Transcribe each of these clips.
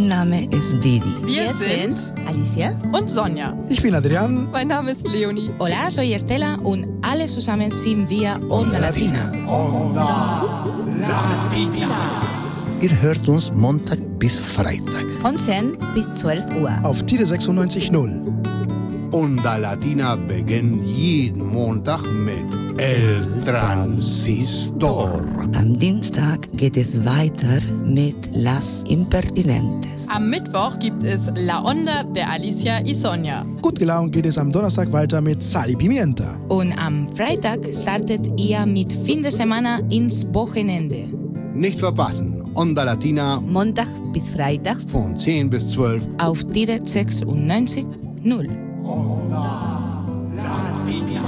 Name ist Didi. Wir sind Alicia und Sonja. Ich bin Adrián. Mein Name ist Leonie. Hola, soy Estela und alle zusammen sind wir Onda Latina. Onda Latina. Ihr hört uns Montag bis Freitag. Von 10 bis 12 Uhr. Auf Tide 96.0. Onda Latina beginnt jeden Montag mit El Transistor. Am Dienstag geht es weiter mit Las Impertinentes. Am Mittwoch gibt es La Onda de Alicia y Sonja. Gut gelaunt geht es am Donnerstag weiter mit Sal y Pimienta. Und am Freitag startet ihr mit Fin de Semana ins Wochenende. Nicht verpassen, Onda Latina Montag bis Freitag von 10 bis 12 auf Tide 96.0. Onda Latina.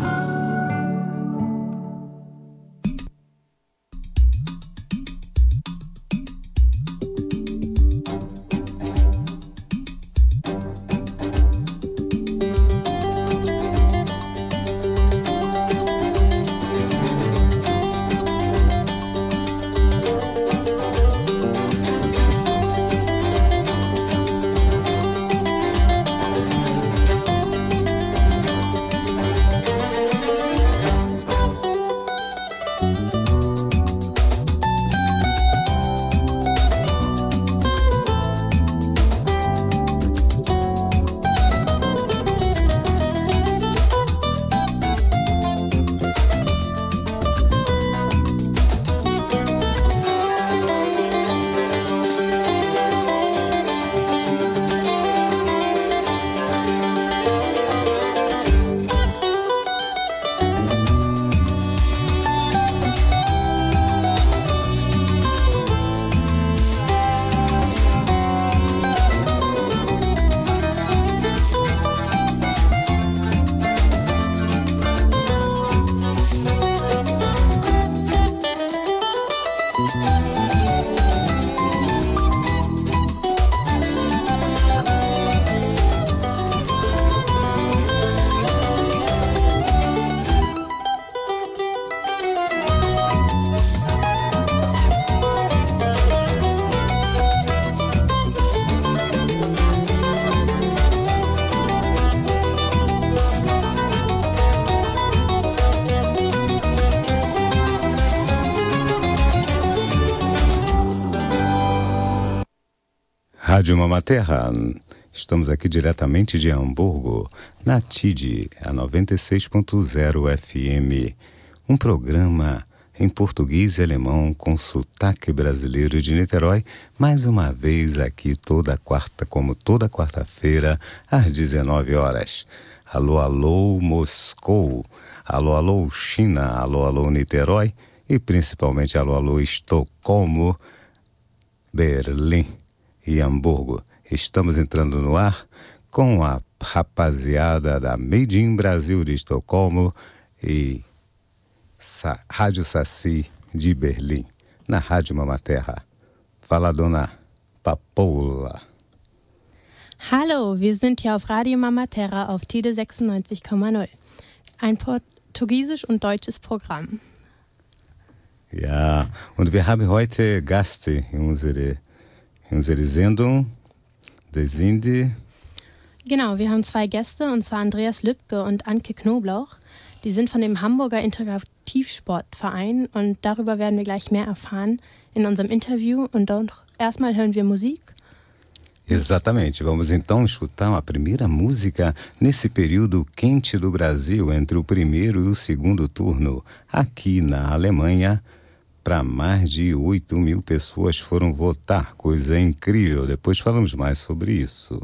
Rádio Mama Terra, estamos aqui diretamente de Hamburgo, na TID, a 96.0 FM, um programa em português e alemão com sotaque brasileiro de Niterói, mais uma vez aqui toda quarta-feira, às 19 horas. Alô, alô, Moscou, alô, alô, China, alô, alô, Niterói e principalmente alô, alô, Estocolmo, Berlim e Hamburgo. Estamos entrando no ar com a rapaziada da Made in Brasil de Estocolmo e Rádio Saci de Berlim, na Rádio Mama Terra. Fala, dona Papoula. Hallo, wir sind hier auf Radio Mama Terra auf Tide 96,0. Ein portugiesisch und deutsches Programm. Ja, und wir haben heute Gäste in unsere Sendung, die sind Genau, wir haben 2 Gäste, und zwar Andreas Lübke und Anke Knoblauch. Die sind von dem Hamburger Integrativsportverein und darüber werden wir gleich mehr erfahren in unserem Interview. Und doch erstmal hören wir Musik. Exatamente, vamos então escutar a primeira música nesse período quente do Brasil, entre o primeiro e o segundo turno, aqui na Alemanha. Para mais de 8.000 pessoas foram votar, coisa incrível. Depois falamos mais sobre isso.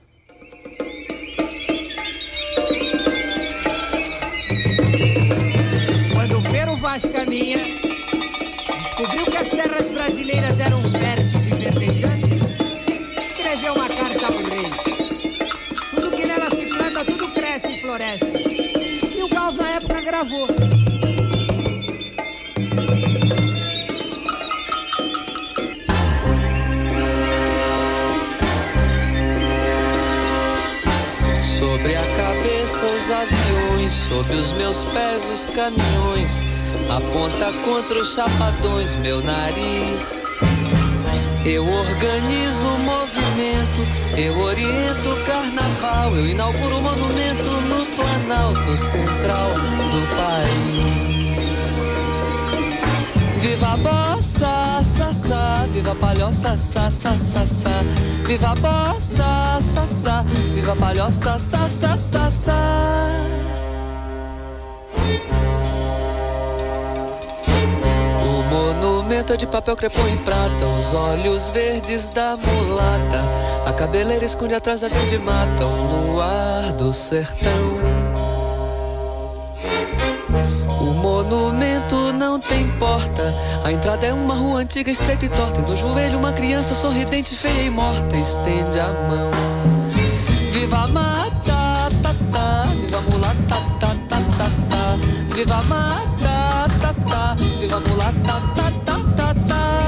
Quando Pero Vaz caminha, descobriu que as terras brasileiras eram férteis e verdejantes, escreveu uma carta ao rei. Tudo que nela se planta, tudo cresce e floresce. E o Gauss na época gravou. Sobre a cabeça os aviões, sob os meus pés os caminhões, aponta contra os chapadões meu nariz. Eu organizo o movimento, eu oriento o carnaval, eu inauguro o monumento no Planalto Central do país. Viva a bossa, sassá, viva a palhoça, sassá, sassá. Viva a bossa, sassá, viva a palhoça, sassá, sassá. O monumento é de papel crepom e prata, os olhos verdes da mulata, a cabeleira esconde atrás da verde mata, o luar do sertão. O monumento não tem porta, a entrada é uma rua antiga, estreita e torta, e no joelho uma criança sorridente, feia e morta, estende a mão. Viva a mata, tá, tá, viva a mulata, tá, tá, tá, tá. Viva a mata, tá, tá, viva a mulata, tá, tá, tá, tá.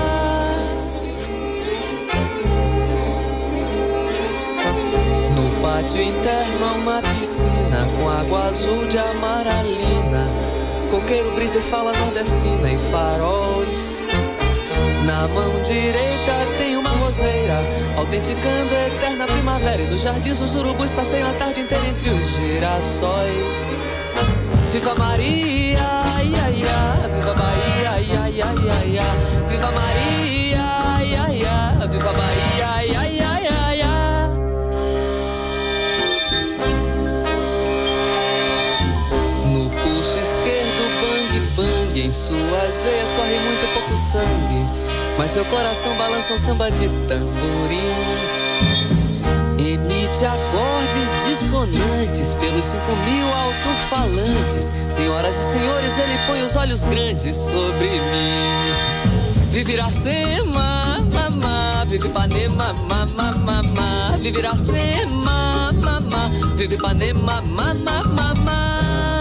No pátio interno há uma piscina com água azul de amaralina, coqueiro, brisa e fala nordestina e faróis. Na mão direita tem uma roseira, autenticando a eterna primavera, e nos jardins os urubus passeiam a tarde inteira entre os girassóis. Viva Maria, ia, ia, viva Bahia, ia, ia, ia, ia. Viva Maria, ia, ia, viva Bahia, ia, ia, ia, ia. No pulso esquerdo, bang, bang, em suas veias corre muito pouco sangue, mas seu coração balança um samba de tamborim. Emite acordes dissonantes pelos 5.000 alto-falantes. Senhoras e senhores, ele põe os olhos grandes sobre mim. Vive Iracema, mamá, vive Ipanema, mamá, mamá. Vive Iracema, mamá, vive Ipanema, mamá, mamá.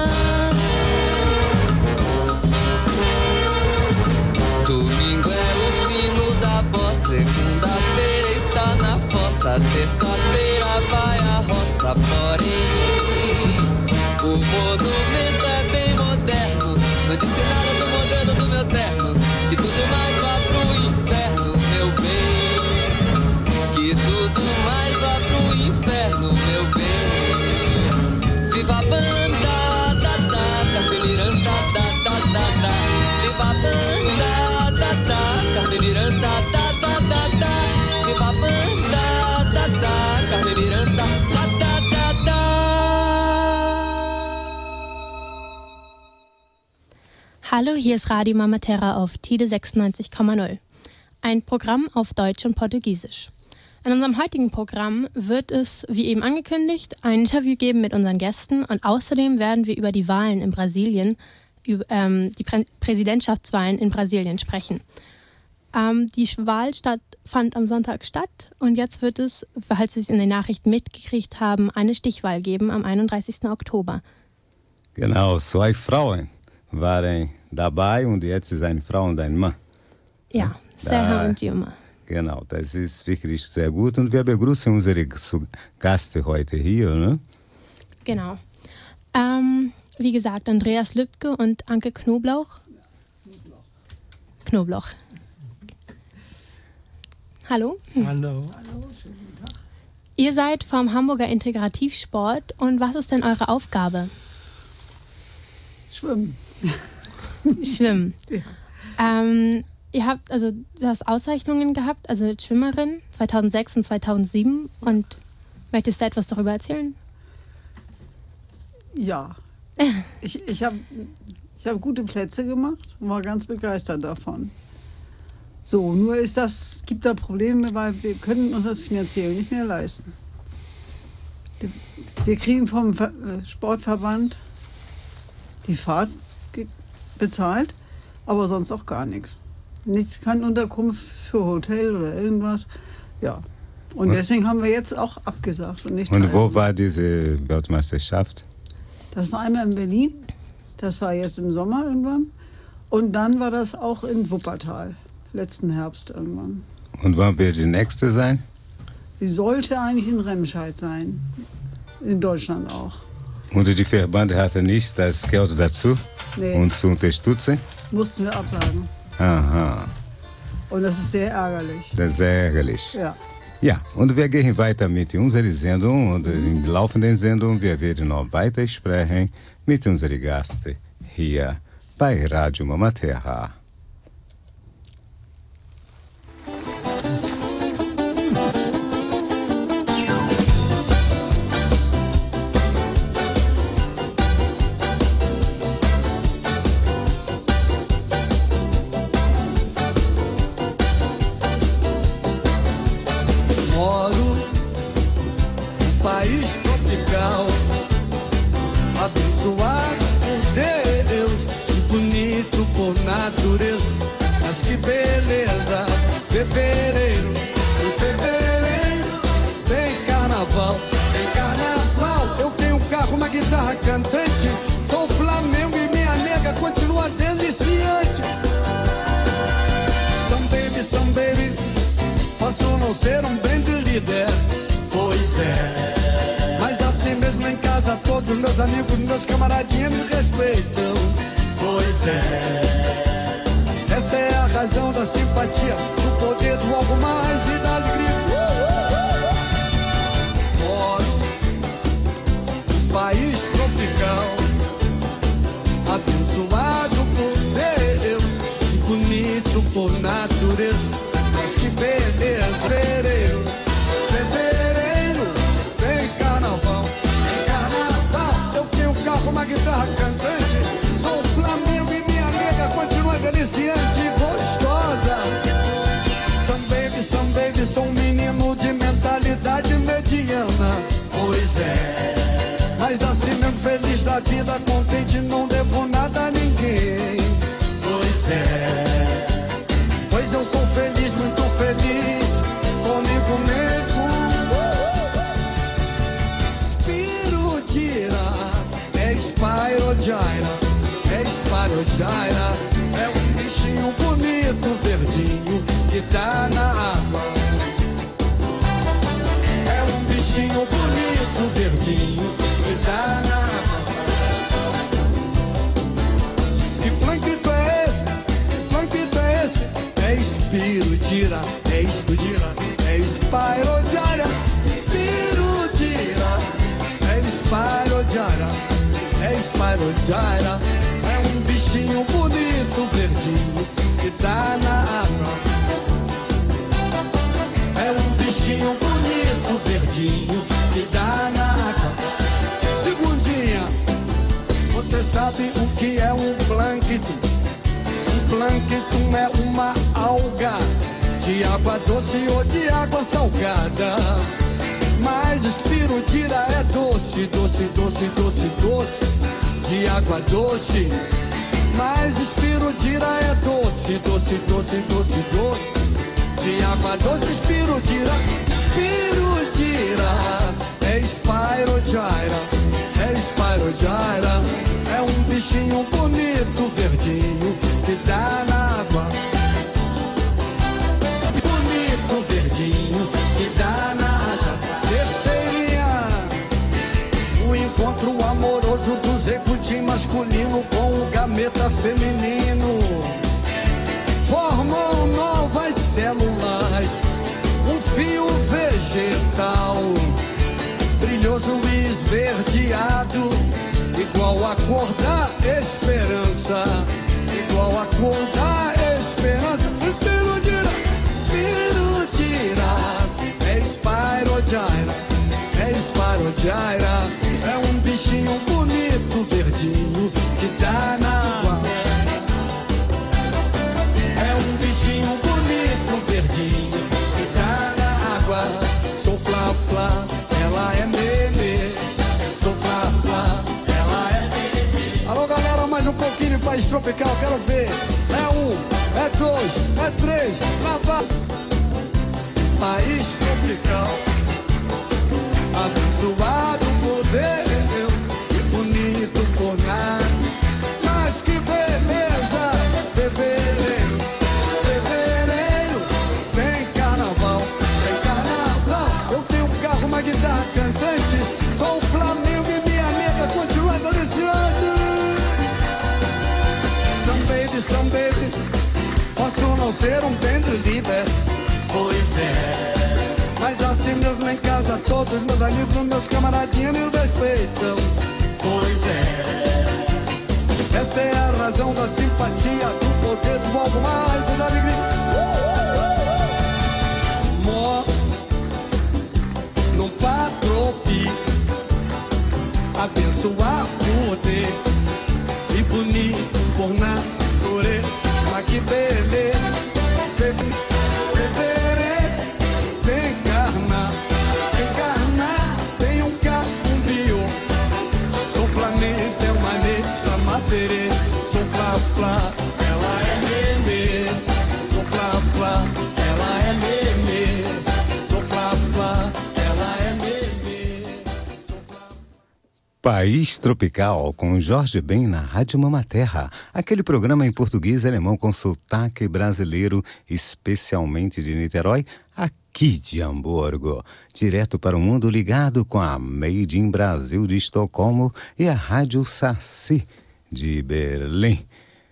Domingo é o fino da bossa, segunda-feira está na fossa, terça-feira vai a roça, porém o monumento é bem moderno. Não disse nada do modelo do meu terno, que tudo mais vá pro inferno, meu bem. Que tudo mais vá pro inferno, meu bem. Viva a banda, da, da, Carmen Miranda, da, da, da, da. Viva a banda, da, da, Carmen Miranda, da, da, da, da. Viva a banda, da, da, Carmen Miranda, da, da, da, da. Hallo, hier ist Radio Mama Terra auf Tide 96,0. Ein Programm auf Deutsch und Portugiesisch. In unserem heutigen Programm wird es, wie eben angekündigt, ein Interview geben mit unseren Gästen, und außerdem werden wir über die Wahlen in Brasilien, über die Präsidentschaftswahlen in Brasilien sprechen. Die Wahl fand am Sonntag statt, und jetzt wird es, falls Sie es in den Nachrichten mitgekriegt haben, eine Stichwahl geben am 31. Oktober. Genau, zwei Frauen waren dabei, und jetzt ist eine Frau und ein Mann. Ja, Serra und Dilma. Genau, das ist wirklich sehr gut, und wir begrüßen unsere Gäste heute hier, ne? Genau. Wie gesagt, Andreas Lübke und Anke Knoblauch. Knoblauch. Hallo. Hallo. Hallo, schönen guten Tag. Ihr seid vom Hamburger Integrativsport, und was ist denn eure Aufgabe? Schwimmen. Schwimmen. Ja. Du hast Auszeichnungen gehabt, also als Schwimmerin 2006 und 2007, und möchtest du etwas darüber erzählen? Ja, ich hab gute Plätze gemacht und war ganz begeistert davon. So, nur gibt da Probleme, weil wir können uns das finanziell nicht mehr leisten. Wir kriegen vom Sportverband die Fahrt bezahlt, aber sonst auch gar nichts. Nichts, keine Unterkunft für Hotel oder irgendwas. Ja. Und deswegen haben wir jetzt auch abgesagt. Und wo war diese Weltmeisterschaft? Das war einmal in Berlin. Das war jetzt im Sommer irgendwann. Und dann war das auch in Wuppertal. Letzten Herbst irgendwann. Und wann wird die nächste sein? Die sollte eigentlich in Remscheid sein. In Deutschland auch. Und die Verband hatte nicht das Geld dazu, nee, um zu unterstützen? Mussten wir absagen. Aha. Und das ist sehr ärgerlich. Das ist sehr ärgerlich. Ja. Ja, und wir gehen weiter mit unserer Sendung und im laufenden Sendung wir werden noch weiter sprechen mit unseren Gästen hier bei Rádio Mama Terra. Abençoado por Deus, bonito por natureza, mas que beleza. Fevereiro, em fevereiro tem carnaval, eu tenho um carro, uma guitarra cantante, sou Flamengo e minha nega continua deliciante. Some baby, posso não ser um band líder, pois é. Mas assim mesmo em casa todos meus amigos, meus camaradinhos me respeitam. Pois é. Essa é a razão da simpatia, do poder do algo mais e da alegria. Moro num país tropical, abençoado por Deus, bonito por natureza, mas que beleza. Fevereiro, tem carnaval, eu tenho um carro, uma guitarra cantante, sou o Flamengo e minha nega continua deliciante e gostosa. Some baby, sou um menino de mentalidade mediana, pois é. Mas assim mesmo feliz da vida, contente, não devo nada a ninguém, pois é. Pois eu sou feliz, muito feliz comigo mesmo. Spirogyra, é um bichinho bonito, verdinho, que tá na água. É um bichinho bonito, verdinho, que tá na água. Que plâncton é esse? Que plâncton é esse? É Spirogyra, é Spirogyra, é Spirogyra, Spirogyra, é Spirogyra, é Spirogyra. É um bichinho bonito, verdinho, que tá na água. É um bichinho bonito, verdinho, que tá na água. Segundinha, você sabe o que é um plâncton? Um plâncton é uma alga de água doce ou de água salgada. Mas Spirogyra é doce, doce, doce, doce, doce, de água doce. Mas Spirogyra é doce, doce, doce, doce, doce, de água doce. Spirogyra, Spirogyra, é Spirogyra, é Spirogyra. É um bichinho bonito, verdinho, que dá na água. Bonito, verdinho, que dá na água. Terceirinha, o encontro amoroso do zebutim masculino com o gameta feminino formam novas células, um fio vegetal brilhoso e esverdeado, igual a cor da esperança, igual a cor da esperança. Spirogyra, Spirogyra, é Spirogyra, é Spirogyra. É um bichinho bonito, verdinho, que tá na água. É um bichinho bonito, verdinho, que tá na água. Sou Flá-Flá, ela é Meme. Sou Flá-Flá, ela é Meme. Alô galera, mais um pouquinho de país tropical, quero ver. É um, é dois, é três, lá vai. País tropical, abençoado por Deus, e bonito por nada, mas que beleza. Fevereiro, fevereiro, tem carnaval, eu tenho um carro, uma guitarra cantante, sou o Flamengo e minha nega continua deliciante. Some baby, posso não ser um band fé. Pois é, mas assim mesmo em casa todos meus amigos, meus camaradinhos me respeitam. Pois é, essa é a razão da simpatia, do poder, do algo mais, da alegria. Mó no patropi, abençoar poder e bonito por natureza, mas que beleza, tem encarnar, tem um cacumbio, sou Flamengo, é uma nessa matéria, sou flá-flá, ela é meme, sou flá-flá, ela é meme, sou flá-flá, ela é meme, sou flá-flá. País Tropical, com Jorge Ben na Rádio Mamaterra. Aquele programa em português e alemão com sotaque brasileiro, especialmente de Niterói, aqui de Hamburgo. Direto para o mundo ligado com a Made in Brasil de Estocolmo e a Rádio Saci de Berlim.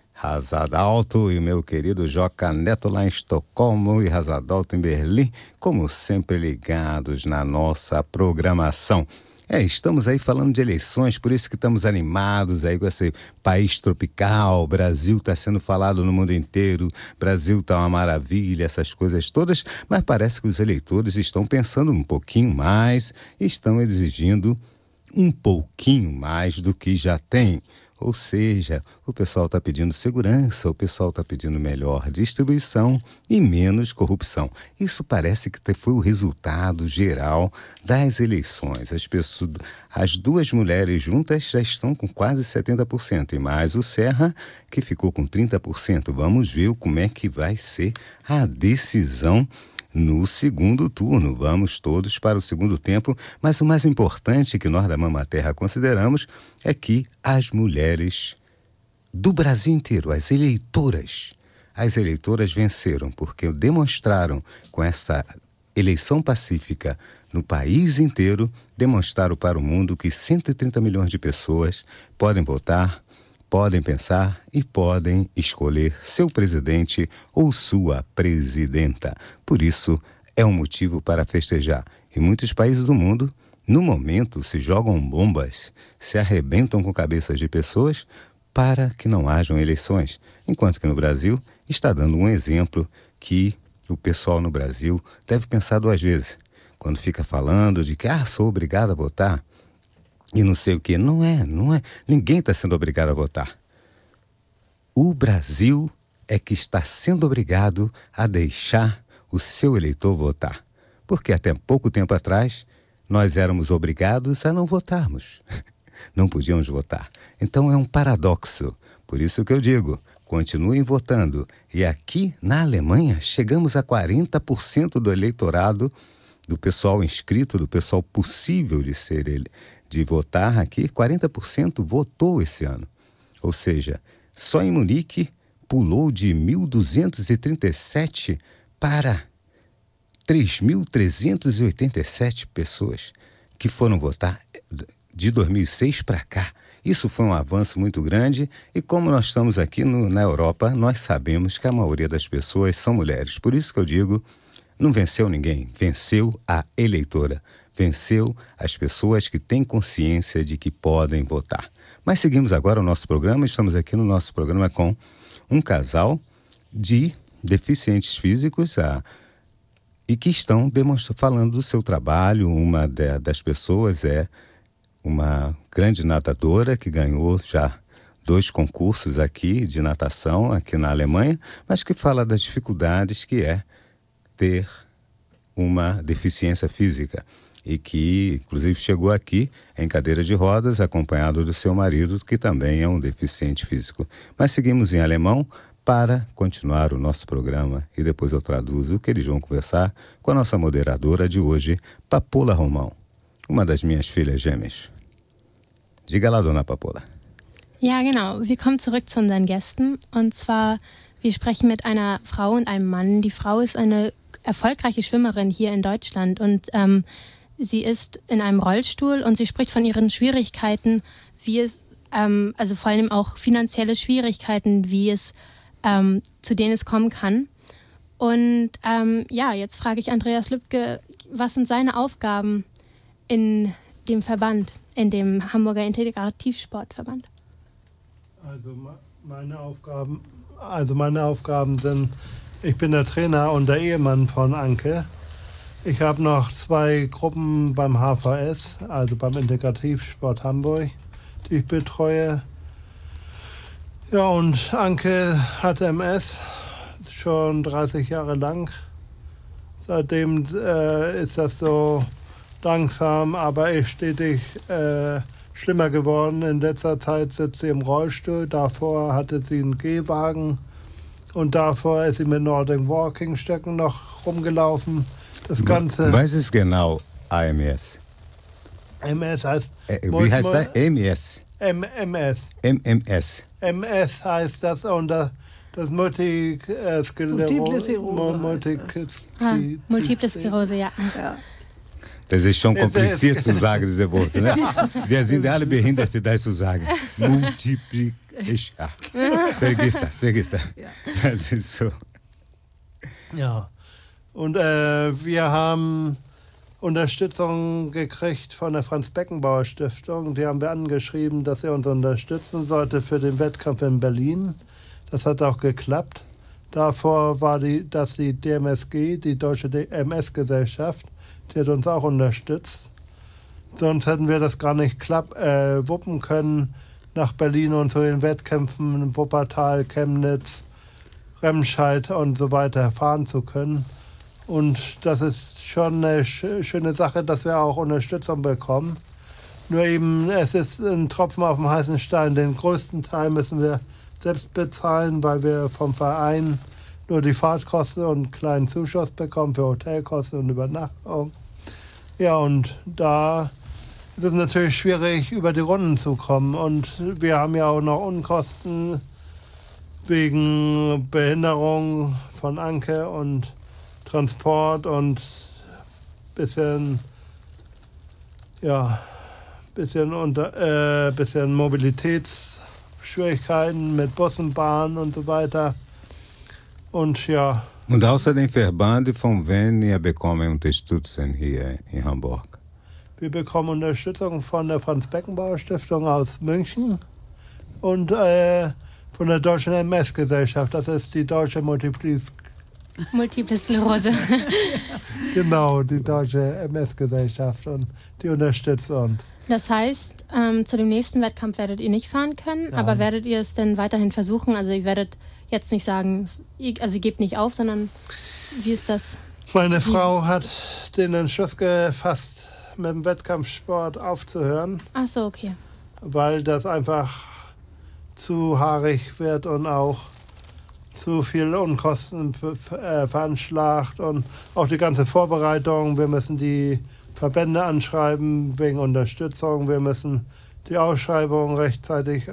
Razadalto e meu querido Joca Neto lá em Estocolmo e Razadalto em Berlim, como sempre ligados na nossa programação. Estamos aí falando de eleições, por isso que estamos animados aí com esse país tropical. Brasil está sendo falado no mundo inteiro, Brasil está uma maravilha, essas coisas todas, mas parece que os eleitores estão pensando um pouquinho mais, estão exigindo um pouquinho mais do que já tem. Ou seja, o pessoal está pedindo segurança, o pessoal está pedindo melhor distribuição e menos corrupção. Isso parece que foi o resultado geral das eleições. As duas mulheres juntas já estão com quase 70%, e mais o Serra, que ficou com 30%. Vamos ver como é que vai ser a decisão no segundo turno. Vamos todos para o segundo tempo, mas o mais importante que nós da Mamaterra consideramos é que as mulheres do Brasil inteiro, as eleitoras venceram, porque demonstraram com essa eleição pacífica no país inteiro, demonstraram para o mundo que 130 milhões de pessoas podem votar, podem pensar e podem escolher seu presidente ou sua presidenta. Por isso, é um motivo para festejar. Em muitos países do mundo, no momento, se jogam bombas, se arrebentam com cabeças de pessoas para que não hajam eleições. Enquanto que no Brasil, está dando um exemplo que o pessoal no Brasil deve pensar duas vezes. Quando fica falando de que, sou obrigado a votar, e não sei o que, não é. Ninguém está sendo obrigado a votar. O Brasil é que está sendo obrigado a deixar o seu eleitor votar. Porque até pouco tempo atrás, nós éramos obrigados a não votarmos. Não podíamos votar. Então é um paradoxo. Por isso que eu digo, continuem votando. E aqui na Alemanha, chegamos a 40% do eleitorado, do pessoal inscrito, do pessoal possível de votar aqui, 40% votou esse ano. Ou seja, só em Munique pulou de 1.237 para 3.387 pessoas que foram votar de 2006 para cá. Isso foi um avanço muito grande e como nós estamos aqui na Europa, nós sabemos que a maioria das pessoas são mulheres. Por isso que eu digo, não venceu ninguém, venceu a eleitora. Venceu as pessoas que têm consciência de que podem votar. Mas seguimos agora o nosso programa. Estamos aqui no nosso programa com um casal de deficientes físicos e que estão falando do seu trabalho. Uma das pessoas é uma grande nadadora que ganhou já 2 concursos aqui de natação aqui na Alemanha, mas que fala das dificuldades que é ter uma deficiência física. E que, inclusive, chegou aqui em cadeira de rodas, acompanhado do seu marido, que também é um deficiente físico. Mas seguimos em alemão para continuar o nosso programa e depois eu traduzo o que eles vão conversar com a nossa moderadora de hoje, Papola Romão, uma das minhas filhas gêmeas. Diga lá, dona Papola. Ja, genau. Wir kommen zurück zu unseren Gästen. Und zwar, wir sprechen mit einer Frau und einem Mann. Die Frau ist eine erfolgreiche Schwimmerin hier in Deutschland und sie ist in einem Rollstuhl und sie spricht von ihren Schwierigkeiten, wie es, also vor allem auch finanzielle Schwierigkeiten, zu denen es kommen kann. Und jetzt frage ich Andreas Lübke, was sind seine Aufgaben in dem Verband, in dem Hamburger Integrativsportverband? Also meine Aufgaben sind, ich bin der Trainer und der Ehemann von Anke. Ich habe noch 2 Gruppen beim HVS, also beim Integrativsport Hamburg, die ich betreue. Ja, und Anke hat MS schon 30 Jahre lang. Seitdem ist das so langsam, aber stetig schlimmer geworden. In letzter Zeit sitzt sie im Rollstuhl. Davor hatte sie einen Gehwagen und davor ist sie mit Nordic Walking Stöcken noch rumgelaufen. Das Ganze. Was ist genau AMS? MS heißt. Wie heißt das? MS. MMS. MMS. MS heißt das und das Multiple Sklerose, ja. Das ist schon kompliziert zu sagen, diese Worte. Ne? Wir sind alle Behinderte, das zu sagen. Multiple. Vergiss das. Ja. Das ist so. Ja. Und wir haben Unterstützung gekriegt von der Franz-Beckenbauer-Stiftung. Die haben wir angeschrieben, dass er uns unterstützen sollte für den Wettkampf in Berlin. Das hat auch geklappt. Davor war die DMSG, die Deutsche MS-Gesellschaft, die hat uns auch unterstützt. Sonst hätten wir das gar nicht wuppen können, nach Berlin und zu den Wettkämpfen Wuppertal, Chemnitz, Remscheid und so weiter fahren zu können. Und das ist schon eine schöne Sache, dass wir auch Unterstützung bekommen. Nur eben, es ist ein Tropfen auf dem heißen Stein. Den größten Teil müssen wir selbst bezahlen, weil wir vom Verein nur die Fahrtkosten und einen kleinen Zuschuss bekommen für Hotelkosten und Übernachtung. Ja, und da ist es natürlich schwierig, über die Runden zu kommen. Und wir haben ja auch noch Unkosten wegen Behinderung von Anke und Transport und bisschen Mobilitätsschwierigkeiten mit Bussen, Bahnen und so weiter. Und ja. Und außerdem Verbände von wen ihr bekommen Unterstützung hier in Hamburg? Wir bekommen Unterstützung von der Franz-Beckenbauer-Stiftung aus München und von der Deutschen MS-Gesellschaft. Das ist die Deutsche Multiple Sklerose. Genau, die Deutsche MS-Gesellschaft und die unterstützt uns. Das heißt, zu dem nächsten Wettkampf werdet ihr nicht fahren können, aber werdet ihr es denn weiterhin versuchen? Also ihr werdet jetzt nicht sagen, ihr gebt nicht auf, sondern wie ist das? Meine Frau hat den Entschluss gefasst, mit dem Wettkampfsport aufzuhören. Ach so, okay. Weil das einfach zu haarig wird und auch zu viel Unkosten veranschlagt und auch die ganze Vorbereitung. Wir müssen die Verbände anschreiben wegen Unterstützung. Wir müssen die Ausschreibung rechtzeitig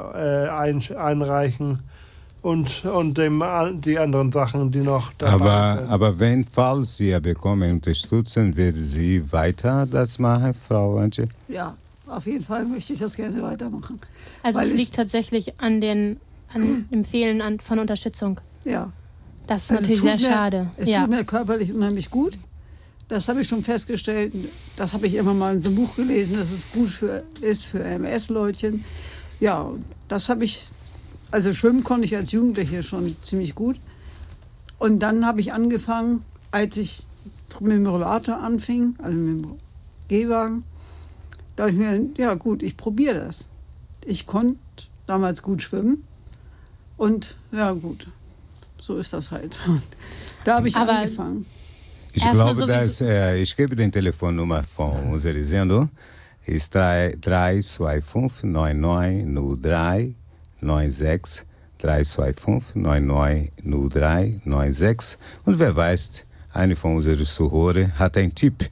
einreichen und die anderen Sachen, die noch dabei sind. Aber wenn, falls Sie bekommen Unterstützung, werden Sie weiter das machen, Frau Antje? Ja, auf jeden Fall möchte ich das gerne weitermachen. Also es liegt tatsächlich an dem Fehlen von Unterstützung. Ja. Das ist natürlich sehr schade. Es tut mir körperlich unheimlich gut. Das habe ich schon festgestellt. Das habe ich immer mal in so einem Buch gelesen, dass es gut ist für MS-Leutchen. Ja, das habe ich. Also schwimmen konnte ich als Jugendliche schon ziemlich gut. Und dann habe ich angefangen, als ich mit dem Rollator anfing, also mit dem Gehwagen, da habe ich mir gedacht, ja gut, ich probiere das. Ich konnte damals gut schwimmen. Und ja gut, so ist das halt. Da habe ich angefangen. Ich glaube, dass ich gebe die Telefonnummer von unserer Sendung. Ist 325-9903-96. 325-9903-96. Und wer weiß, eine von unseren Zuhörern hat einen Tipp,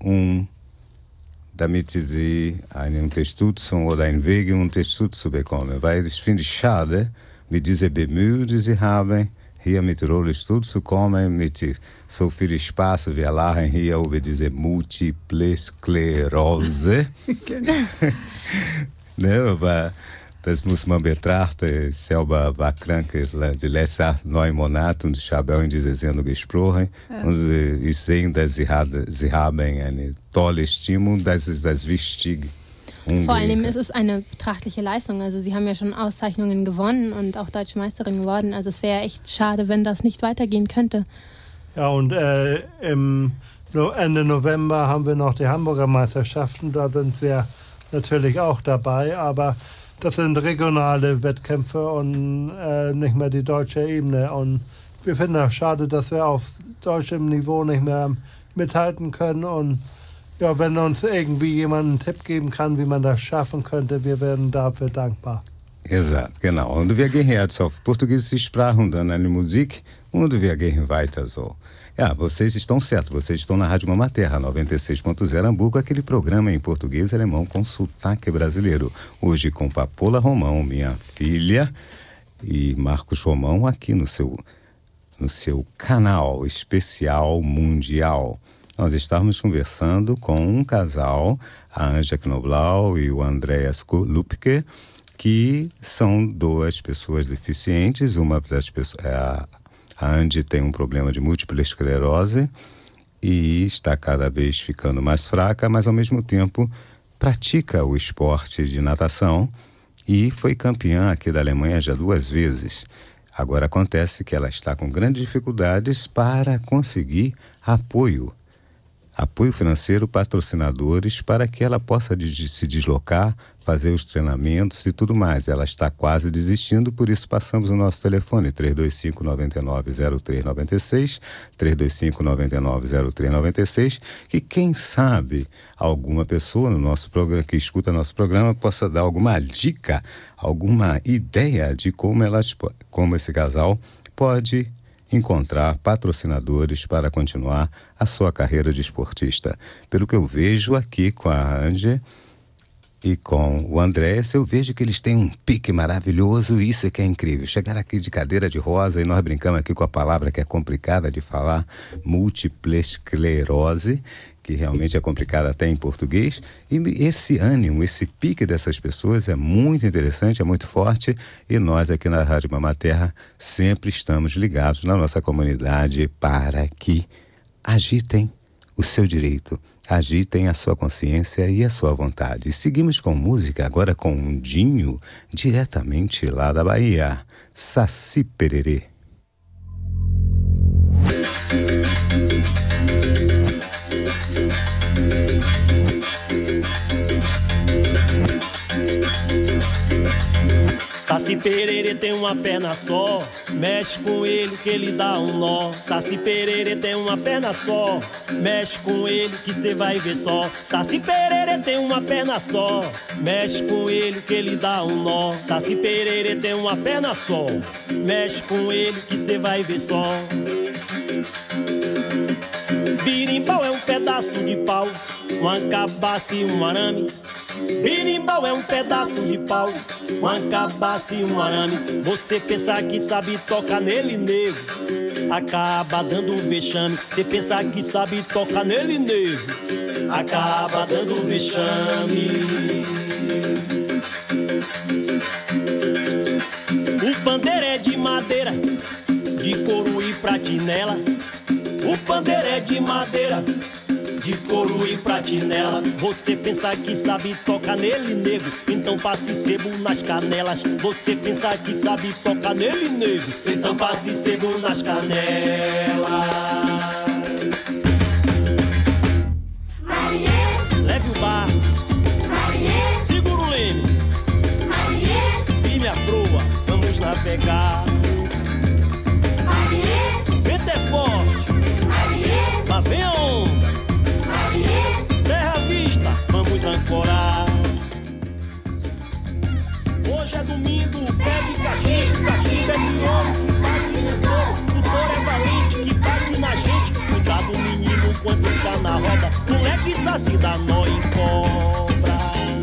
damit sie eine Unterstützung oder einen Weg Unterstützung bekommen. Weil ich finde es schade, mit dieser Bemühungen, die sie haben, hier mit Rollstuhl zu kommen, mit so viel Spaß. Wir lachen hier über diese Multiple Sklerose. Ne, aber das muss man betrachten, selber war krank, die letzte neun Monate und ich habe auch in dieser Sendung gesprochen. Und ich sehe, dass sie haben eine tolle Stimmung, das ist das Wichtige. Vor allem ist es eine betrachtliche Leistung. Also sie haben ja schon Auszeichnungen gewonnen und auch Deutsche Meisterin geworden. Also es wäre echt schade, wenn das nicht weitergehen könnte. Ja, und im Ende November haben wir noch die Hamburger Meisterschaften. Da sind wir natürlich auch dabei, aber das sind regionale Wettkämpfe und nicht mehr die deutsche Ebene. Und wir finden es schade, dass wir auf deutschem Niveau nicht mehr mithalten können. Und ja, wenn uns irgendwie jemand einen Tipp geben kann, wie man das schaffen könnte, wir wären dafür dankbar. Exato, genau. Und wir gehen jetzt auf portugiesische Sprache und dann eine Musik und wir gehen weiter so. Ja, vocês estão certos, vocês estão na Rádio Mama Terra 96.0 Hamburgo, aquele programa em português e alemão com sotaque brasileiro. Hoje com Papola Romão, minha filha, e Marcos Romão aqui no seu canal especial mundial. Nós estávamos conversando com um casal, a Anja Knoblau e o Andreas Lupke, que são duas pessoas deficientes. Uma das pessoas, a Andy tem um problema de múltipla esclerose e está cada vez ficando mais fraca, mas ao mesmo tempo pratica o esporte de natação e foi campeã aqui da Alemanha já 2 vezes. Agora acontece que ela está com grandes dificuldades para conseguir apoio financeiro, patrocinadores, para que ela possa se deslocar, fazer os treinamentos e tudo mais. Ela está quase desistindo, por isso passamos o nosso telefone 325-990396, 325-990396, que quem sabe alguma pessoa no nosso programa, que escuta nosso programa, possa dar alguma dica, alguma ideia de como esse casal pode encontrar patrocinadores para continuar a sua carreira de esportista. Pelo que eu vejo aqui com a Angie e com o Andrés, eu vejo que eles têm um pique maravilhoso e isso é que é incrível. Chegar aqui de cadeira de rosa e nós brincamos aqui com a palavra que é complicada de falar, múltipla esclerose, que realmente é complicada até em português, e esse ânimo, esse pique dessas pessoas é muito interessante, é muito forte, e nós aqui na Rádio Mama Terra sempre estamos ligados na nossa comunidade para que agitem o seu direito, agitem a sua consciência e a sua vontade. E seguimos com música agora com um Dinho, diretamente lá da Bahia, Saci Pererê. Saci Pererê tem uma perna só, mexe com ele que ele dá um nó. Saci Pererê tem uma perna só, mexe com ele que cê vai ver só. Saci Pererê tem uma perna só, mexe com ele que ele dá um nó. Saci Pererê tem uma perna só, mexe com ele que cê vai ver só. Birimbau é um pedaço de pau, uma cabaça e um arame. Birimbau é um pedaço de pau, uma cabaça e um arame. Você pensa que sabe tocar nele, nego, acaba dando vexame. Você pensa que sabe tocar nele, nego, acaba dando vexame. O pandeiro é de madeira, de couro e pratinela. O pandeiro é de madeira, de couro e pratinela. Você pensa que sabe tocar nele, nego, então passe sebo nas canelas. Você pensa que sabe tocar nele, nego, então passe sebo nas canelas. Marinheiro, leve o barco. Marinheiro, segura o leme. Marinheiro, firme a proa, vamos navegar. Marinheiro, vento é forte. Marinheiro, lá vem a onda. Terra à vista, vamos ancorar. Hoje é domingo, pegue cachimbo, cachimbo é de ouro, bate no touro. O touro é valente que bate na gente. Cuidado menino quando tá na roda, moleque saci dá nó em cobra.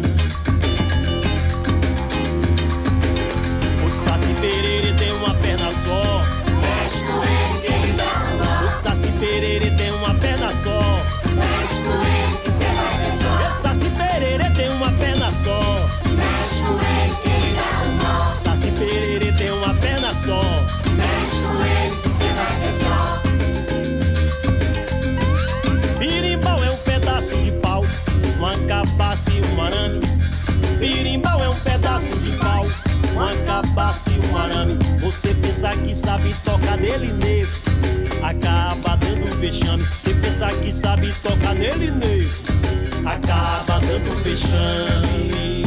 O Saci Pererê tem uma perna só, mexe com ele que ele dá um nó. O Saci Pererê tem uma perna só, mexe com ele que cê vai ver só. O Saci Pererê tem uma perna só, mexe com ele que ele dá um nó. vexame. Você pensa que sabe tocar nele, nego, acaba dando vexame.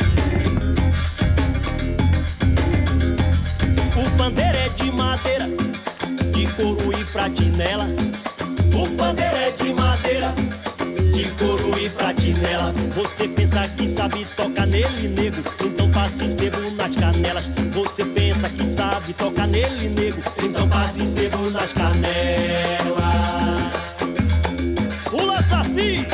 O pandeiro é de madeira, de couro e pratinela. O pandeiro é de madeira, de couro e pratinela. Você pensa que sabe tocar nele, nego, então passe sebo nas canelas. Você pensa que sabe tocar nele, nego, então passe sebo nas canelas. Pula, Saci!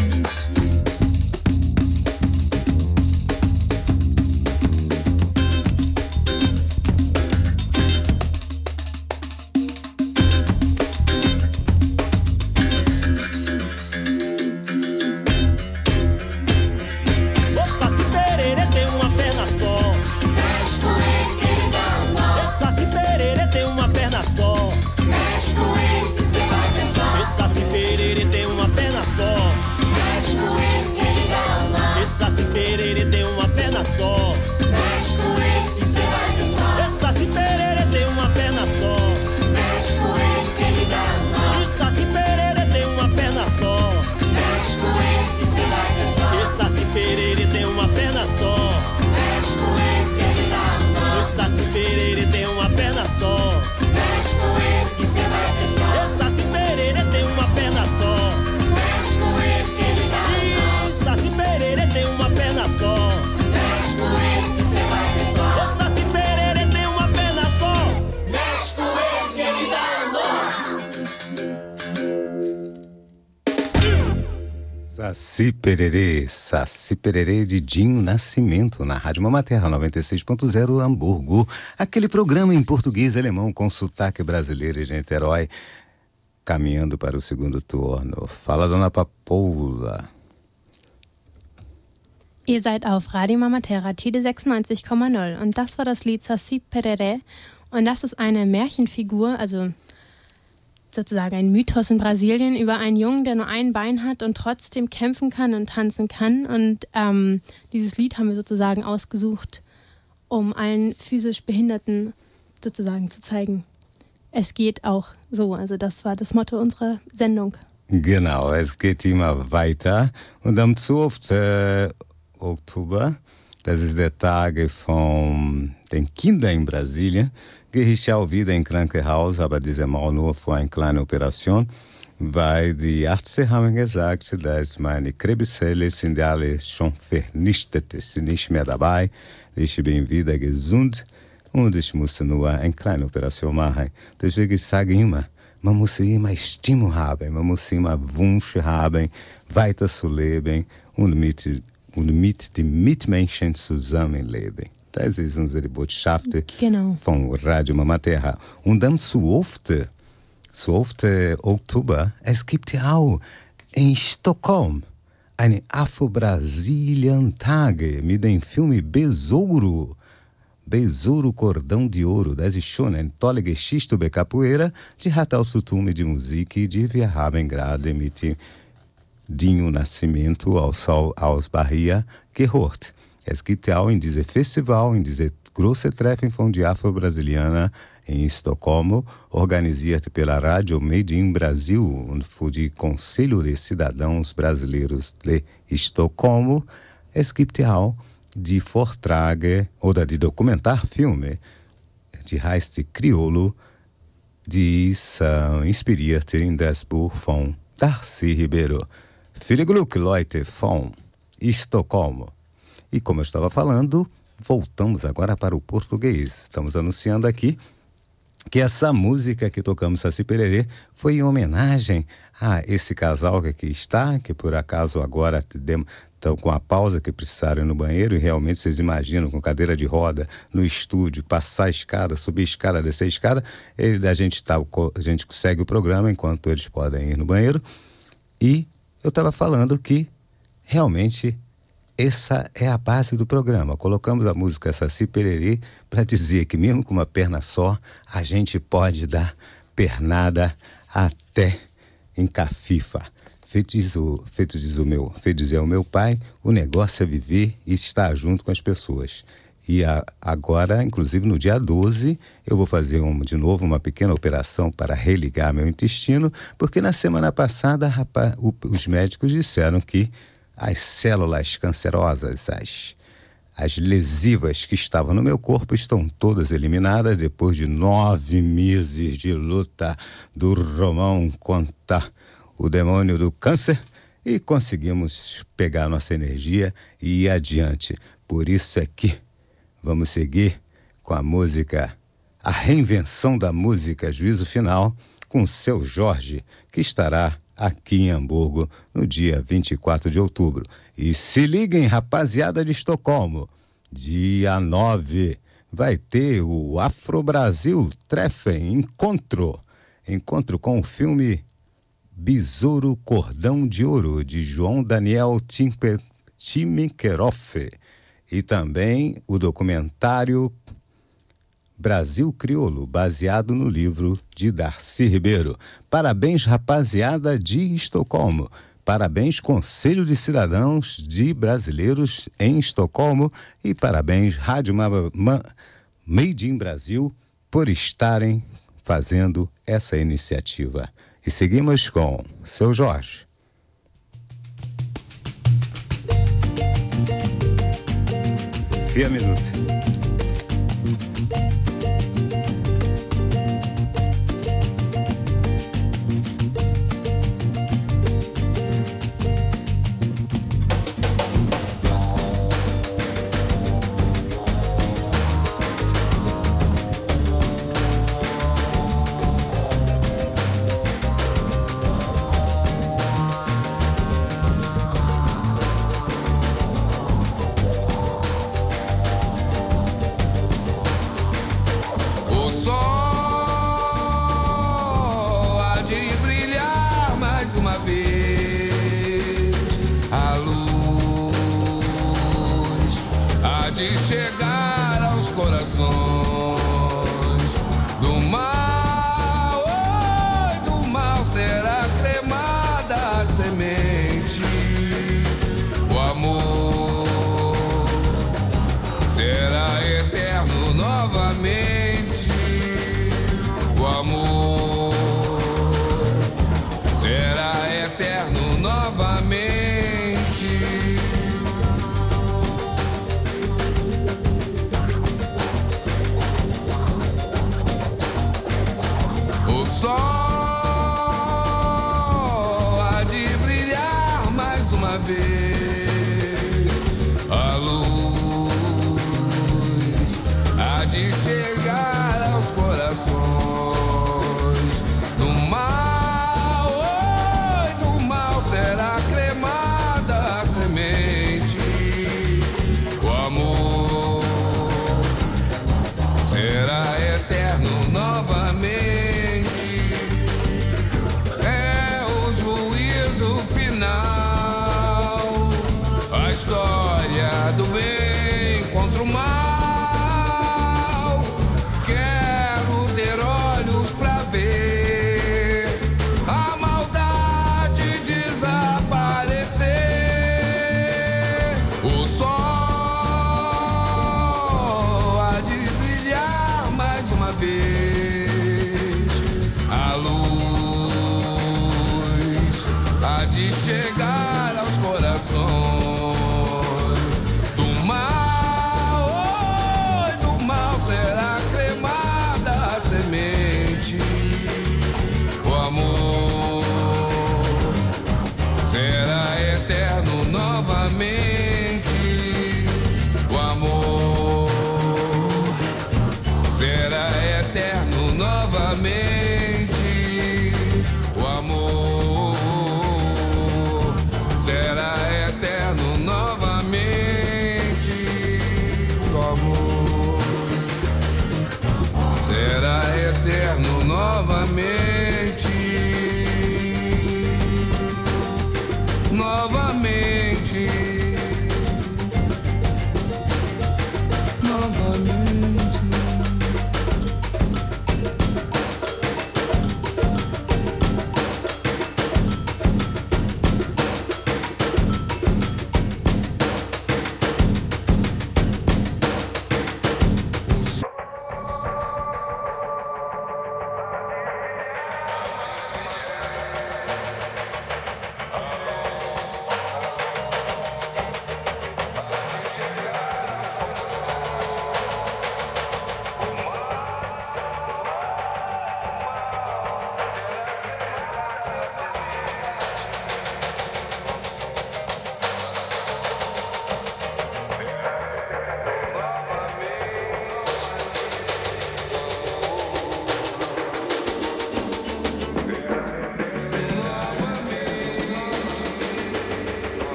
Saci Pererê de Dinho Nascimento, na Rádio Mama Terra 96.0 Hamburgo. Aquele programa em português e alemão com sotaque brasileiro de Niterói, caminhando para o segundo turno. Fala, dona Papoula. Ihr seid auf Radio Mama Terra, Tide 96,0 und das war das Lied Saci Pererê und das ist eine Märchenfigur, also sozusagen ein Mythos in Brasilien über einen Jungen, der nur ein Bein hat und trotzdem kämpfen kann und tanzen kann. Und dieses Lied haben wir sozusagen ausgesucht, um allen physisch Behinderten sozusagen zu zeigen, es geht auch so. Also das war das Motto unserer Sendung. Genau, es geht immer weiter. Und am 12. Oktober, das ist der Tag von den Kindern in Brasilien, gehe ich auch wieder in Krankenhaus, aber diesmal nur für eine kleine Operation, weil die Ärzte haben gesagt, dass meine Krebszellen sind alle schon vernichtet, sind nicht mehr dabei. Ich bin wieder gesund und ich muss nur eine kleine Operation machen. Deswegen sage ich immer, man muss immer Stimmung haben, man muss immer Wunsch haben, weiter zu leben und mit den Mitmenschen zusammenleben. Das ist unsere Botschaft von Radio Mama Terra. Und am 12. Oktober, es gibt ja auch in Stockholm eine Afro-Brasilien-Tage mit dem Filme Besouro. Besouro Cordão de Ouro. Das ist schon eine tolle Geschichte über Capoeira, die hat auch zu tun mit der Musik, die wir haben gerade mit Dinho Nascimento aus Bahia gehört. Es gibt ja auch in diesem Festival, in diesem großen Treffen von der Afro-Brasiliana em Estocolmo, organisiert pela Rádio Made in Brasil und für die Conselho de Cidadãos Brasileiros de Estocolmo. Es gibt ja auch die Vorträge oder die Dokumentarfilme, die heißt Criolo, die ist inspiriert in das Buch von Darcy Ribeiro. Viel Glück, Leute, von Estocolmo. E como eu estava falando, voltamos agora para o português. Estamos anunciando aqui que essa música que tocamos, Saci Pererê, foi em homenagem a esse casal que aqui está, que por acaso agora estão com a pausa, que precisaram ir no banheiro, e realmente vocês imaginam, com cadeira de roda, no estúdio, passar a escada, subir a escada, descer a escada, a gente segue o programa enquanto eles podem ir no banheiro. E eu estava falando que realmente essa é a base do programa. Colocamos a música Saci Pererê para dizer que mesmo com uma perna só, a gente pode dar pernada até em Cafifa. Feito dizer o meu pai, o negócio é viver e estar junto com as pessoas. E agora, inclusive no dia 12, eu vou fazer de novo uma pequena operação para religar meu intestino, porque na semana passada, os médicos disseram que as células cancerosas, as lesivas que estavam no meu corpo estão todas eliminadas depois de 9 meses de luta do Romão contra o demônio do câncer, e conseguimos pegar nossa energia e ir adiante. Por isso é que vamos seguir com a música, a reinvenção da música Juízo Final, com o Seu Jorge, que estará aqui em Hamburgo no dia 24 de outubro. E se liguem, rapaziada de Estocolmo, dia 9 vai ter o Afro-Brasil Treffen, encontro com o filme Besouro Cordão de Ouro, de João Daniel Timikeroff, e também o documentário Brasil Crioulo, baseado no livro de Darcy Ribeiro. Parabéns, rapaziada de Estocolmo. Parabéns, Conselho de Cidadãos de Brasileiros em Estocolmo, e parabéns, Rádio Made in Brasil, por estarem fazendo essa iniciativa. E seguimos com Seu Jorge. Fia minuto.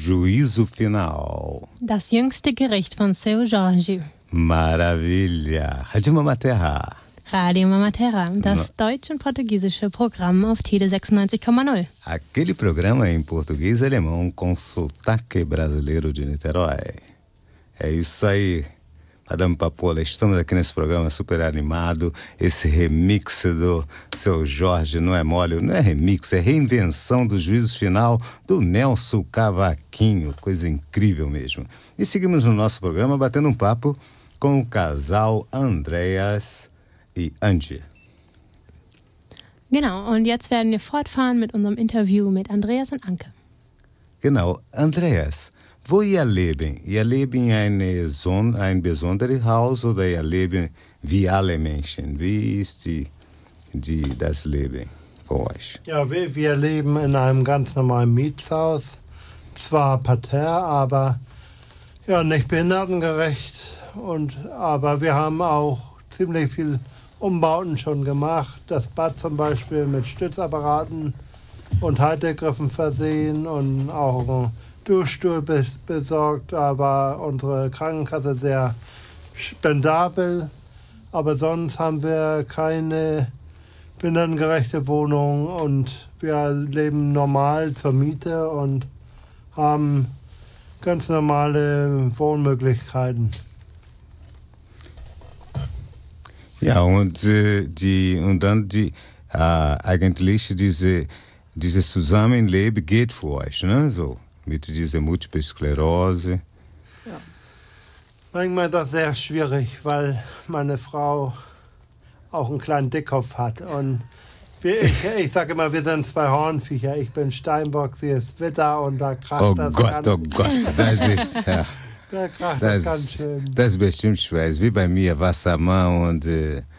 Juízo Final. Das jüngste Gericht von Seu Jorge. Maravilha. Rádio Mama Terra. Radio Mama Terra, das deutsche und portugiesische Programm auf Tide 96,0. Aquele programa em português e alemão com sotaque brasileiro de Niterói. É isso aí. Madame Papola, estamos aqui nesse programa super animado. Esse remix do Seu Jorge não é mole, não é remix, é reinvenção do Juízo Final do Nelson Cavaquinho. Coisa incrível mesmo. E seguimos no nosso programa batendo um papo com o casal Andreas e Angie. Genau, und jetzt werden wir fortfahren mit unserem Interview mit Andreas und Anke. Genau, Andreas, wo ihr leben? Ihr leben in ein besonderes Haus oder ihr leben wie alle Menschen? Wie ist das Leben für euch? Ja, wir leben in einem ganz normalen Mietshaus. Zwar Parterre, aber ja, nicht behindertengerecht. Aber wir haben auch ziemlich viel Umbauten schon gemacht. Das Bad zum Beispiel mit Stützapparaten und Haltegriffen versehen und auch einen Duschstuhl besorgt, aber unsere Krankenkasse sehr spendabel. Aber sonst haben wir keine behindertengerechte Wohnung und wir leben normal zur Miete und haben ganz normale Wohnmöglichkeiten. Ja, und dann eigentlich dieses Zusammenleben geht für euch, ne? So, mit dieser Multiple Sklerose. Ja. Manchmal ist das sehr schwierig, weil meine Frau auch einen kleinen Dickkopf hat. Und ich sage immer, wir sind zwei Hornviecher. Ich bin Steinbock, sie ist Witter und da kracht das ganz. Oh Gott, das ist... Ja. Da kracht das ganz schön. Das ist bestimmt schwer. Wie bei mir Wassermann und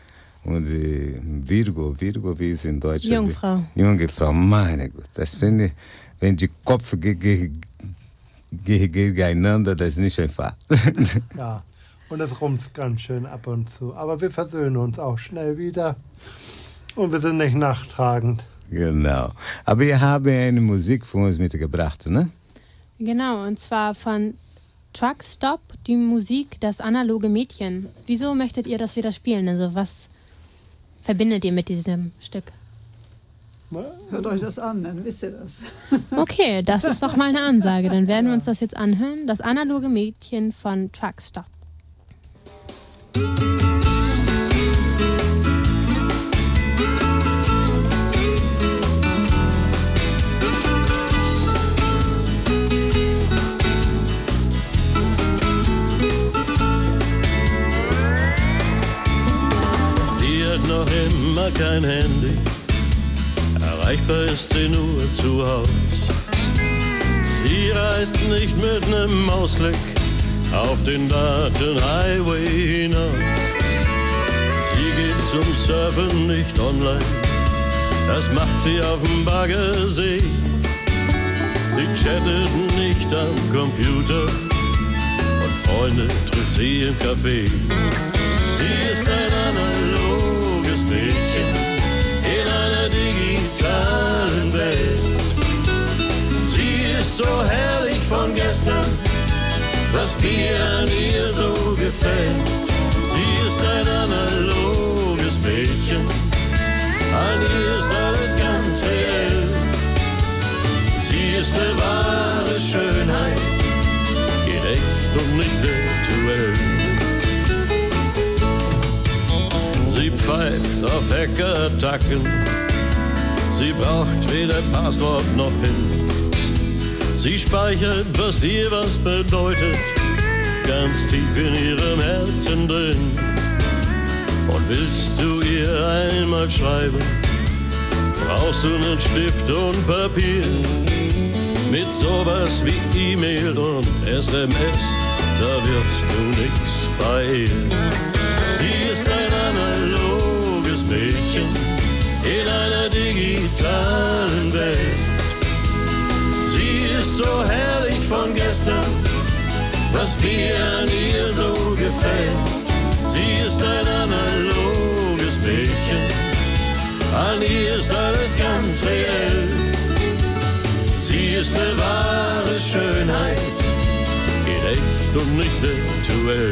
Virgo, wie ist in Deutsch? Jungfrau. Jungfrau, meine Güte. Das finde ich, wenn die Köpfe gegeneinander, das ist nicht einfach. Ja, und es rumst ganz schön ab und zu. Aber wir versöhnen uns auch schnell wieder und wir sind nicht nachtragend. Genau. Aber ihr habt eine Musik für uns mitgebracht, ne? Genau, und zwar von Truckstop, die Musik Das analoge Mädchen. Wieso möchtet ihr das wieder spielen? Also was verbindet ihr mit diesem Stück? Hört euch das an, dann wisst ihr das. Okay, das ist doch mal eine Ansage. Dann werden wir uns das jetzt anhören. Das analoge Mädchen von Truckstop. Noch immer kein Handy, erreichbar ist sie nur zu Haus. Sie reist nicht mit nem Mausklick auf den Datenhighway hinaus. Sie geht zum Surfen nicht online, das macht sie auf dem Baggersee. Sie chattet nicht am Computer und Freunde trifft sie im Café. Sie ist ein analoges Mädchen in einer digitalen Welt. Sie ist so herrlich von gestern, was mir an ihr so gefällt. Sie ist ein analoges Mädchen, an ihr ist alles ganz reell. Sie ist eine wahre Schönheit, in echt und nicht virtuell. Sie pfeift auf Hacker-Attacken, sie braucht weder Passwort noch PIN. Sie speichert, was ihr was bedeutet, ganz tief in ihrem Herzen drin. Und willst du ihr einmal schreiben, brauchst du einen Stift und Papier. Mit sowas wie E-Mail und SMS, da wirst du nix bei ihr. Sie ist ein analoges Mädchen in einer digitalen Welt. Sie ist so herrlich von gestern, was mir an ihr so gefällt. Sie ist ein analoges Mädchen, an ihr ist alles ganz reell. Sie ist eine wahre Schönheit, und nicht virtuell.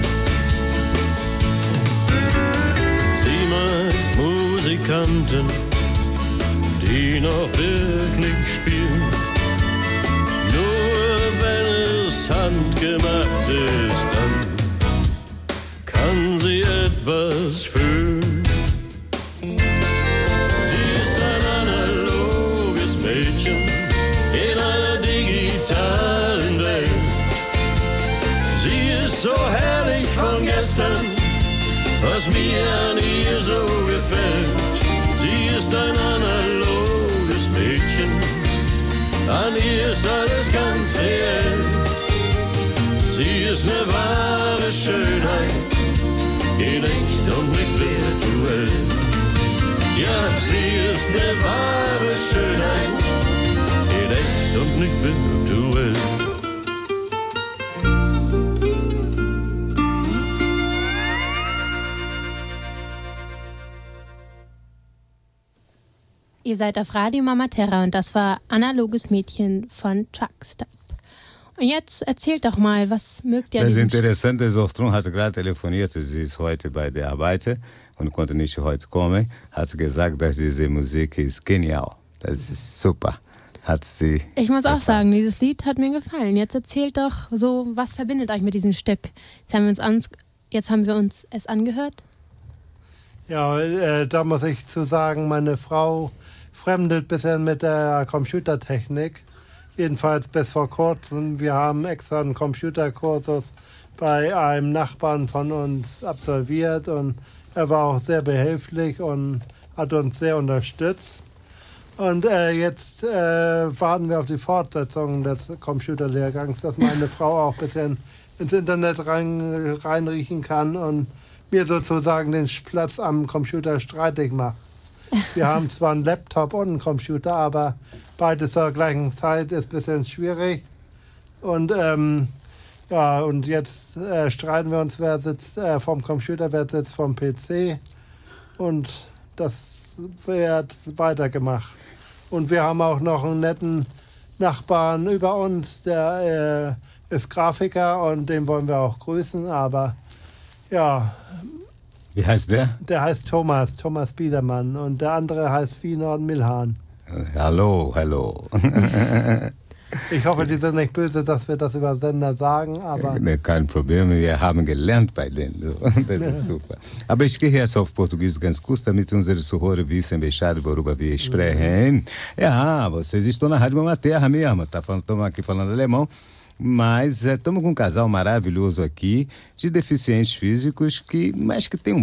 Sieh mal Musikanten, die noch wirklich spielen. Nur wenn es handgemacht ist, dann kann sie etwas fühlen. Sie ist ein analoges Mädchen in einer digitalen Welt. Sie ist so herrlich von gestern, was mir an ihr so gefällt. Sie ist ein analoges Mädchen, an ihr ist alles ganz reell. Sie ist eine wahre Schönheit, in echt und nicht virtuell. Ja, sie ist eine wahre Schönheit, in echt und nicht virtuell. Ihr seid auf Radio Mama Terra und das war Analoges Mädchen von Truckstop. Und jetzt erzählt doch mal, was mögt ihr? Das Interessante, Sochtron hat gerade telefoniert, sie ist heute bei der Arbeit und konnte nicht heute kommen, hat gesagt, dass diese Musik ist genial, das ist super. Hat sie ich muss auch sagen, dieses Lied hat mir gefallen. Jetzt erzählt doch so, was verbindet euch mit diesem Stück? Jetzt haben wir uns es angehört. Ja, da muss ich zu sagen, meine Frau fremdet ein bisschen mit der Computertechnik. Jedenfalls bis vor kurzem. Wir haben extra einen Computerkursus bei einem Nachbarn von uns absolviert und er war auch sehr behilflich und hat uns sehr unterstützt. Und jetzt warten wir auf die Fortsetzung des Computerlehrgangs, dass meine Frau auch ein bisschen ins Internet reinriechen kann und mir sozusagen den Platz am Computer streitig macht. Wir haben zwar einen Laptop und einen Computer, aber beides zur gleichen Zeit ist ein bisschen schwierig. Und und jetzt streiten wir uns, wer sitzt vom Computer, wer sitzt vom PC. Und das wird weitergemacht. Und wir haben auch noch einen netten Nachbarn über uns, der ist Grafiker und den wollen wir auch grüßen, aber ja. Wie heißt der? Der heißt Thomas Biedermann und der andere heißt Wiener und Milhan. Hallo, hallo. Ich hoffe, die sind nicht böse, dass wir das über Sender sagen, aber... Kein Problem, wir haben gelernt bei denen. Das ist super. Aber ich gehe jetzt auf Portugies ganz kurz, damit unsere Zuhörer wissen, worüber wir sprechen. Ja, vocês estão na Rádio Mama Terra mesmo, estamos aqui falando alemão. Mas estamos com um casal maravilhoso aqui de deficientes físicos mas que tem um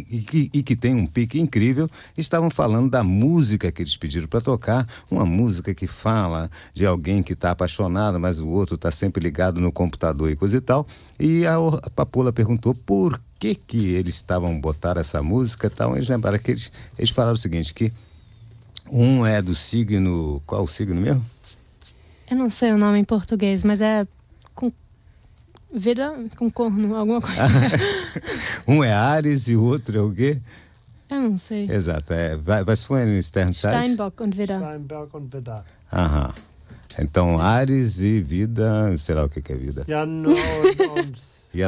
pique incrível. Estavam falando da música que eles pediram para tocar, uma música que fala de alguém que está apaixonado, mas o outro está sempre ligado no computador e coisa e tal. E a Papola perguntou por que eles estavam botar essa música e tal. Eles lembraram que eles falaram o seguinte, que um é do signo... Qual o signo mesmo? Eu não sei o nome em português, mas é com vida, com corno, alguma coisa. Um é Ares e o outro é o quê? Eu não sei. Exato, was für ein Sternzeichen? Steinbock und Widder. Steinbock und Widder. Aham. Então, Ares e vida, sei lá o que é vida. Januar und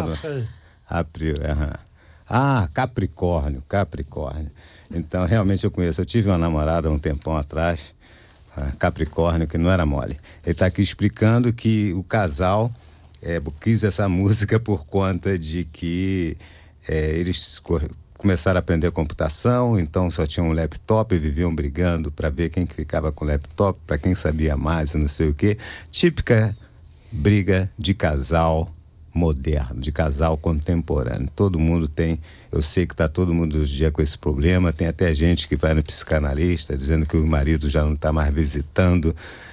April, aham. Ah, Capricórnio. Então, realmente eu conheço. Eu tive uma namorada um tempão atrás, Capricórnio, que não era mole. Ele está aqui explicando que o casal quis essa música por conta de que eles começaram a aprender computação, então só tinham um laptop e viviam brigando para ver quem que ficava com o laptop, para quem sabia mais e não sei o quê. Típica briga de casal moderno, de casal contemporâneo. Todo mundo tem, eu sei que está todo mundo hoje em dia com esse problema, tem até gente que vai no psicanalista dizendo que o marido já não está mais visitando,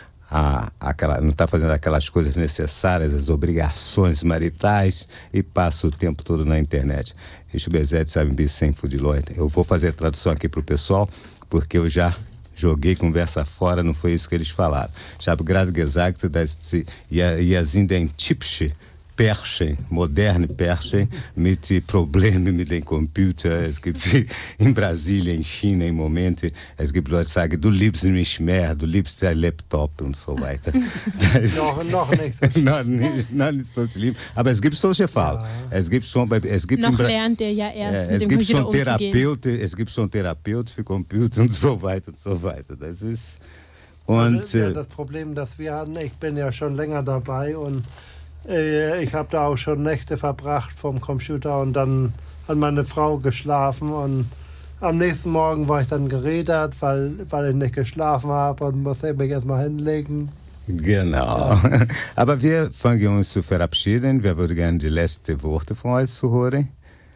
não está fazendo aquelas coisas necessárias, as obrigações maritais e passa o tempo todo na internet. Ich Bezet sabe bem sem Leute. Eu vou fazer a tradução aqui para o pessoal, porque eu já joguei conversa fora, não foi isso que eles falaram. Ich habe gerade gesagt, dass sie sind ein typische Pärchen, moderne Pärchen mit Problemen mit dem Computer. Es gibt in Brasilien, in China im Moment, es gibt Leute, die sagen, du liebst mich mehr, du liebst dein Laptop und so weiter. noch nicht so schlimm. Noch nicht so schlimm. Aber es gibt solche Fälle. Ja. Es gibt noch lernt er ja erst mit dem Computer umzugehen. Es gibt schon Therapeuten für Computer und so weiter und so weiter. Das ist... Und, das ist ja das Problem, das wir hatten. Ich bin ja schon länger dabei und ich habe da auch schon Nächte verbracht vom Computer und dann hat meine Frau geschlafen und am nächsten Morgen war ich dann gerädert, weil ich nicht geschlafen habe und musste mich erstmal hinlegen. Genau. Ja. Aber wir fangen uns zu verabschieden. Wir würden gerne die letzten Worte von euch zu hören.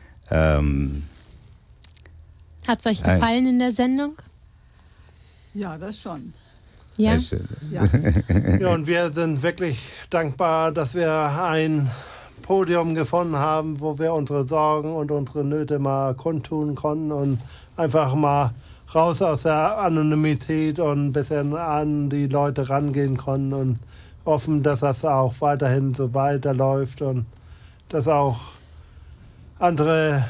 Hat es euch gefallen in der Sendung? Ja, das schon. Ja. Ja, und wir sind wirklich dankbar, dass wir ein Podium gefunden haben, wo wir unsere Sorgen und unsere Nöte mal kundtun konnten und einfach mal raus aus der Anonymität und ein bisschen an die Leute rangehen konnten und hoffen, dass das auch weiterhin so weiterläuft und dass auch andere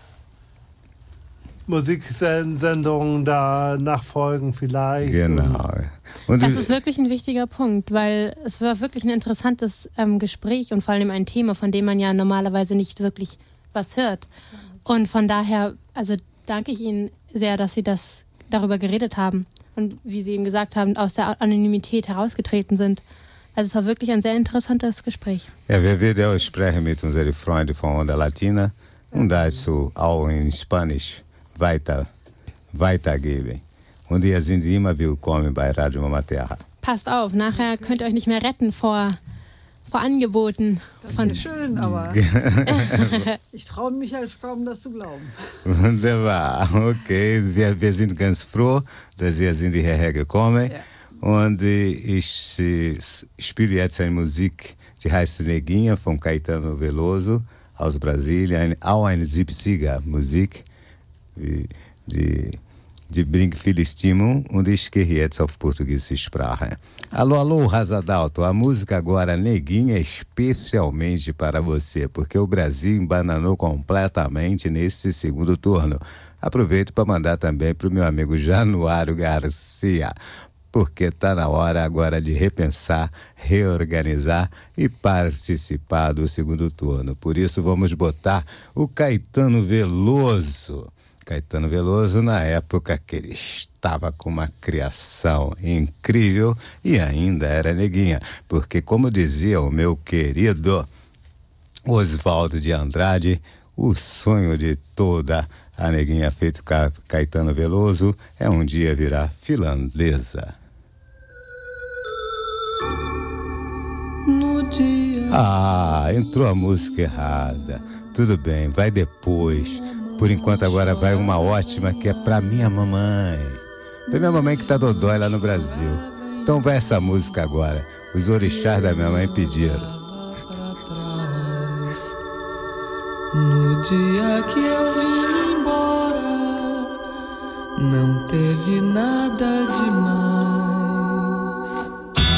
Musiksendungen da nachfolgen vielleicht. Genau. Und das ist wirklich ein wichtiger Punkt, weil es war wirklich ein interessantes Gespräch und vor allem ein Thema, von dem man ja normalerweise nicht wirklich was hört. Und von daher, also danke ich Ihnen sehr, dass Sie darüber geredet haben und wie Sie eben gesagt haben, aus der Anonymität herausgetreten sind. Also es war wirklich ein sehr interessantes Gespräch. Ja, wir werden auch sprechen mit unseren Freunden von Onda Latina und dazu auch in Spanisch weitergeben. Und ihr sind immer willkommen bei Radio Mama Terra. Passt auf, nachher könnt ihr euch nicht mehr retten vor Angeboten. Das wäre schön, aber ich traue mich halt kaum, das zu glauben. Wunderbar, okay. Wir sind ganz froh, dass ihr sind hierher gekommen. Ja. Und ich spiele jetzt eine Musik, die heißt Neguinha, von Caetano Veloso, aus Brasilien. Auch eine 70er-Musik, die bringt viel Estímulo und ich gehe jetzt auf portuguesa Sprache. Alô, alô, Razadalto, a música agora Neguinha é especialmente para você, porque o Brasil embananou completamente nesse segundo turno. Aproveito para mandar também para o meu amigo Januário Garcia, porque está na hora agora de repensar, reorganizar e participar do segundo turno. Por isso vamos botar o Caetano Veloso. Caetano Veloso, na época que ele estava com uma criação incrível e ainda era neguinha, porque como dizia o meu querido Oswaldo de Andrade, o sonho de toda a neguinha feito Caetano Veloso é um dia virar finlandesa. No dia... entrou a música errada. Tudo bem, vai depois. Por enquanto agora vai uma ótima que é pra minha mamãe. Pra minha mamãe que tá dodói lá no Brasil. Então vai essa música agora. Os orixás da minha mãe pediram. No dia que eu vim embora, não teve nada demais.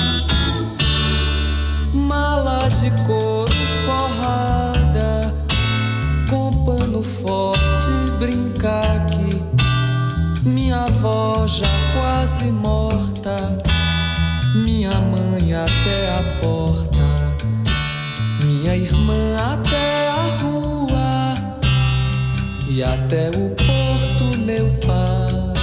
Mala de couro forrada, com pano forte, brincar aqui. Minha avó já quase morta, minha mãe até a porta, minha irmã até a rua e até o porto meu pai,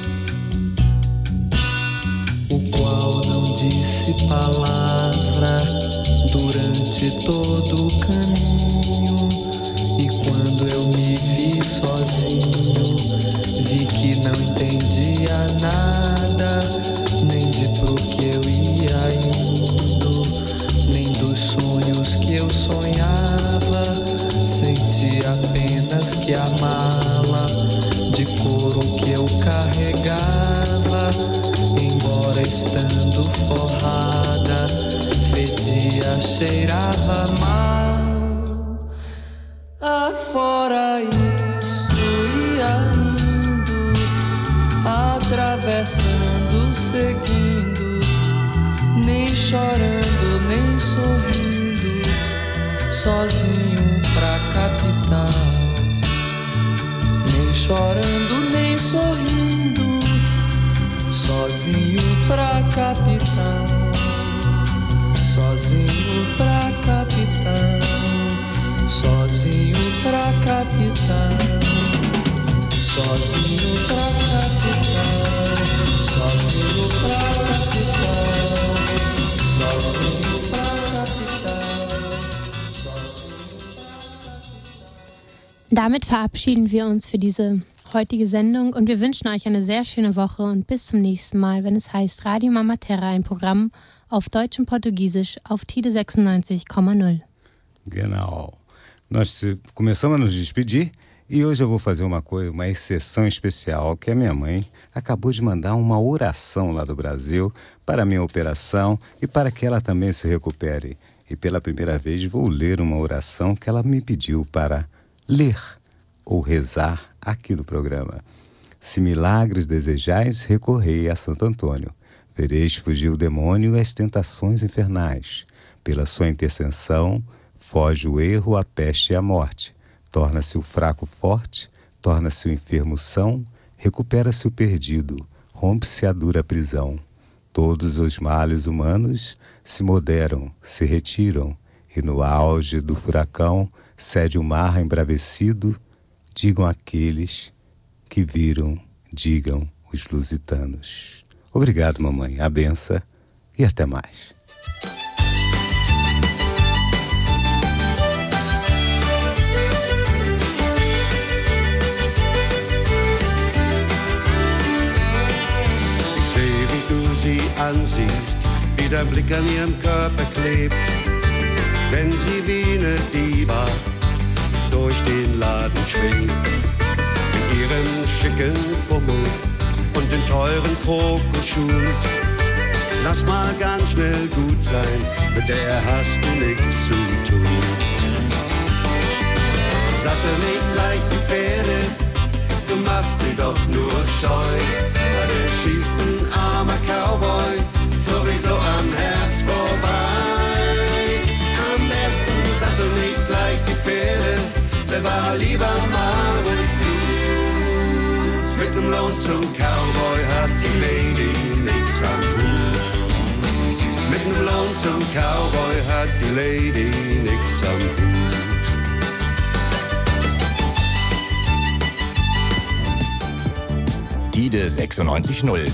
o qual não disse palavra durante todo o caminho. E quando eu me vi sozinho, vi que não entendia nada, nem de pro que eu ia indo, nem dos sonhos que eu sonhava. Senti apenas que a mala de couro que eu carregava, embora estando forrada, fedia, cheirava mal. Afora isso ia indo, atravessando, seguindo, nem chorando, nem sorrindo, capitão, sozinho pra capitão, sozinho pra capitão, sozinho pra capitão, sozinho pra capitão, sozinho pra capitão. Damit verabschieden wir uns für diese heutige Sendung und wir wünschen euch eine sehr schöne Woche und bis zum nächsten Mal, wenn es heißt Radio Mama Terra, ein Programm auf Deutsch und Portugiesisch auf TIDE 96,0. Genau. Nós começamos a nos despedir e hoje eu vou fazer uma exceção especial, que a minha mãe acabou de mandar uma oração lá do Brasil para a minha operação e para que ela também se recupere. E pela primeira vez vou ler uma oração que ela me pediu para ler ou rezar aqui no programa. Se milagres desejais, recorrei a Santo Antônio. Vereis fugir o demônio e as tentações infernais. Pela sua intercessão, foge o erro, a peste e a morte. Torna-se o fraco forte, torna-se o enfermo são, recupera-se o perdido, rompe-se a dura prisão. Todos os males humanos se moderam, se retiram, e no auge do furacão cede o mar embravecido. Digam aqueles que viram, digam os lusitanos. Obrigado, mamãe, a benção e até mais. Ich sehe, wie du sie ansiehst, wie dein Blick an ihrem Körper klebt, wenn sie wie eine Diva durch den Laden schwebt, mit ihrem schicken Fummel und den teuren Krokusschuhen. Lass mal ganz schnell gut sein, mit der hast du nichts zu tun. Sattel nicht gleich die Pferde, du machst sie doch nur scheu. Da schießt ein armer Cowboy sowieso am Herz vorbei. Am besten sattel nicht gleich die Pferde, bewahr lieber mal ruhig Blut. Mit dem Lonesome Cowboy hat die Lady nix am Hut. Mit dem Lonesome Cowboy hat die Lady nix am Hut. TIDE 96,0